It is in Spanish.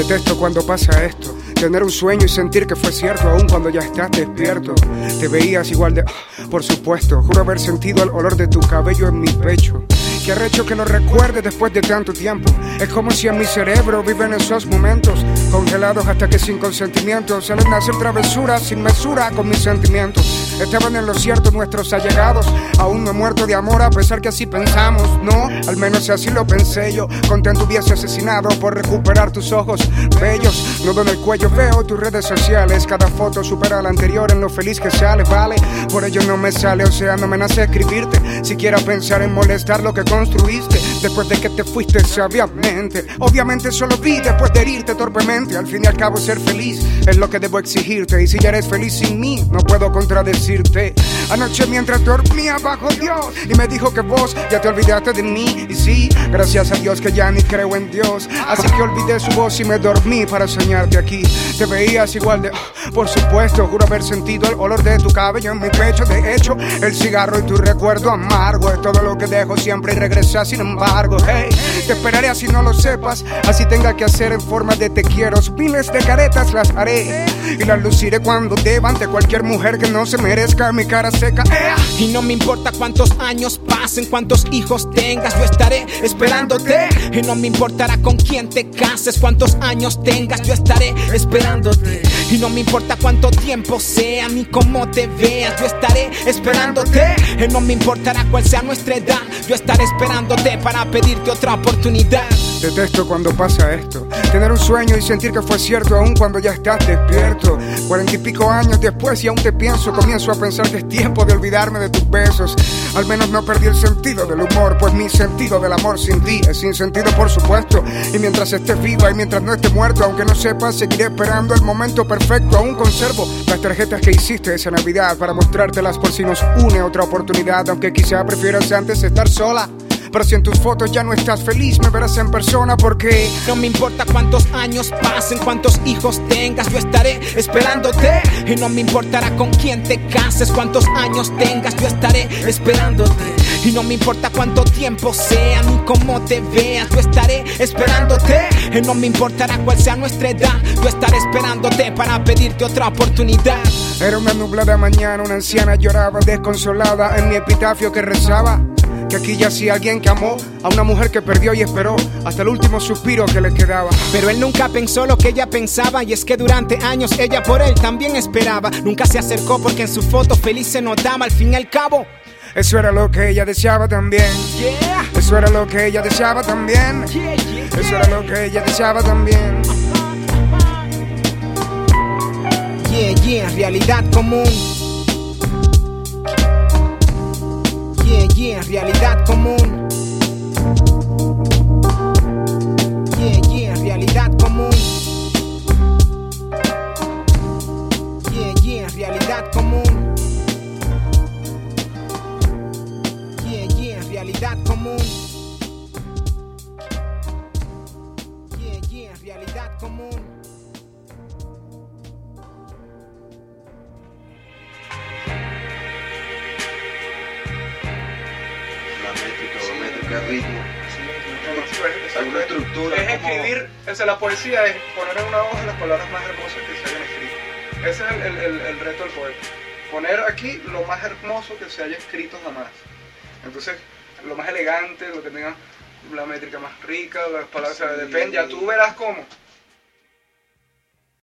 Detesto cuando pasa esto, tener un sueño y sentir que fue cierto aún cuando ya estás despierto. Te veías igual de... por supuesto, juro haber sentido el olor de tu cabello en mi pecho. Qué arrecho que lo recuerde después de tanto tiempo. Es como si en mi cerebro viven esos momentos congelados hasta que sin consentimiento salen a hacer travesuras sin mesura con mis sentimientos. Estaban en lo cierto nuestros allegados. Aún no he muerto de amor a pesar que así pensamos. No, al menos así lo pensé yo. Contento hubiese asesinado por recuperar tus ojos bellos. Nudo en el cuello veo tus redes sociales. Cada foto supera a la anterior en lo feliz que sale, vale. Por ello no me sale, o sea, no me nace escribirte. Siquiera pensar en molestar lo que construiste después de que te fuiste sabiamente. Obviamente solo vi después de herirte torpemente. Al fin y al cabo ser feliz es lo que debo exigirte. Y si ya eres feliz sin mí, no puedo contradecirte. Anoche mientras dormía bajo Dios y me dijo que vos ya te olvidaste de mí. Y sí, gracias a Dios que ya ni creo en Dios. Así que olvidé su voz y me dormí para soñarte aquí. Te veías igual de... por supuesto, juro haber sentido el olor de tu cabello en mi pecho. De hecho, el cigarro y tu recuerdo amargo es todo lo que dejo siempre y regresa sin embargo. Hey, te esperaré así no lo sepas, así tenga que hacer en forma de te quiero. Miles de caretas las haré y las luciré cuando deba ante cualquier mujer que no se merezca mi cara seca. Y no me importa cuántos años pasen, cuántos hijos tengas, yo estaré esperándote. Y no me importará con quién te cases, cuántos años tengas, yo estaré esperándote. Y no me importa cuánto tiempo sea, ni cómo te veas, yo estaré esperándote. Y no me importará cuál sea nuestra edad, yo estaré esperándote para pedirte otra oportunidad. Detesto cuando pasa esto, tener un sueño y sentir que fue cierto aún cuando ya estás despierto. 40 y pico años después y aún te pienso, comienzo a pensar que es tiempo de olvidarme de tus besos. Al menos no perdí el sentido del humor, pues mi sentido del amor sin ti es sin sentido por supuesto. Y mientras esté viva y mientras no esté muerto, aunque no sepas, seguiré esperando el momento perfecto. Aún conservo las tarjetas que hiciste esa Navidad para mostrártelas por si nos une otra oportunidad. Aunque quizá prefieras antes estar sola, pero si en tus fotos ya no estás feliz, me verás en persona porque... No me importa cuántos años pasen, cuántos hijos tengas, yo estaré esperándote. Y no me importará con quién te cases, cuántos años tengas, yo estaré esperándote. Y no me importa cuánto tiempo sea, ni cómo te veas, yo estaré esperándote. Y no me importará cuál sea nuestra edad, yo estaré esperándote para pedirte otra oportunidad. Era una nublada mañana, una anciana lloraba desconsolada en mi epitafio que rezaba que aquí yacía alguien que amó a una mujer que perdió y esperó hasta el último suspiro que le quedaba. Pero él nunca pensó lo que ella pensaba, y es que durante años ella por él también esperaba. Nunca se acercó porque en su foto feliz se notaba al fin y al cabo. Eso era lo que ella deseaba también. Yeah. Eso era lo que ella deseaba también. Yeah, yeah. Eso era lo que ella deseaba también. Yeah, yeah, realidad común. Yeah, yeah, realidad común. Yeah, yeah, realidad común. Yeah, yeah, realidad común. Yeah, yeah, realidad común. Yeah, yeah, realidad común. Métrica, ritmo, alguna estructura. Es escribir, la poesía es poner en una hoja las palabras más hermosas que se hayan escrito. Ese es el reto del poeta. Poner aquí lo más hermoso que se haya escrito jamás. Entonces, lo más elegante, lo que tenga la métrica más rica, las palabras, sí. Depende, ya tú verás cómo.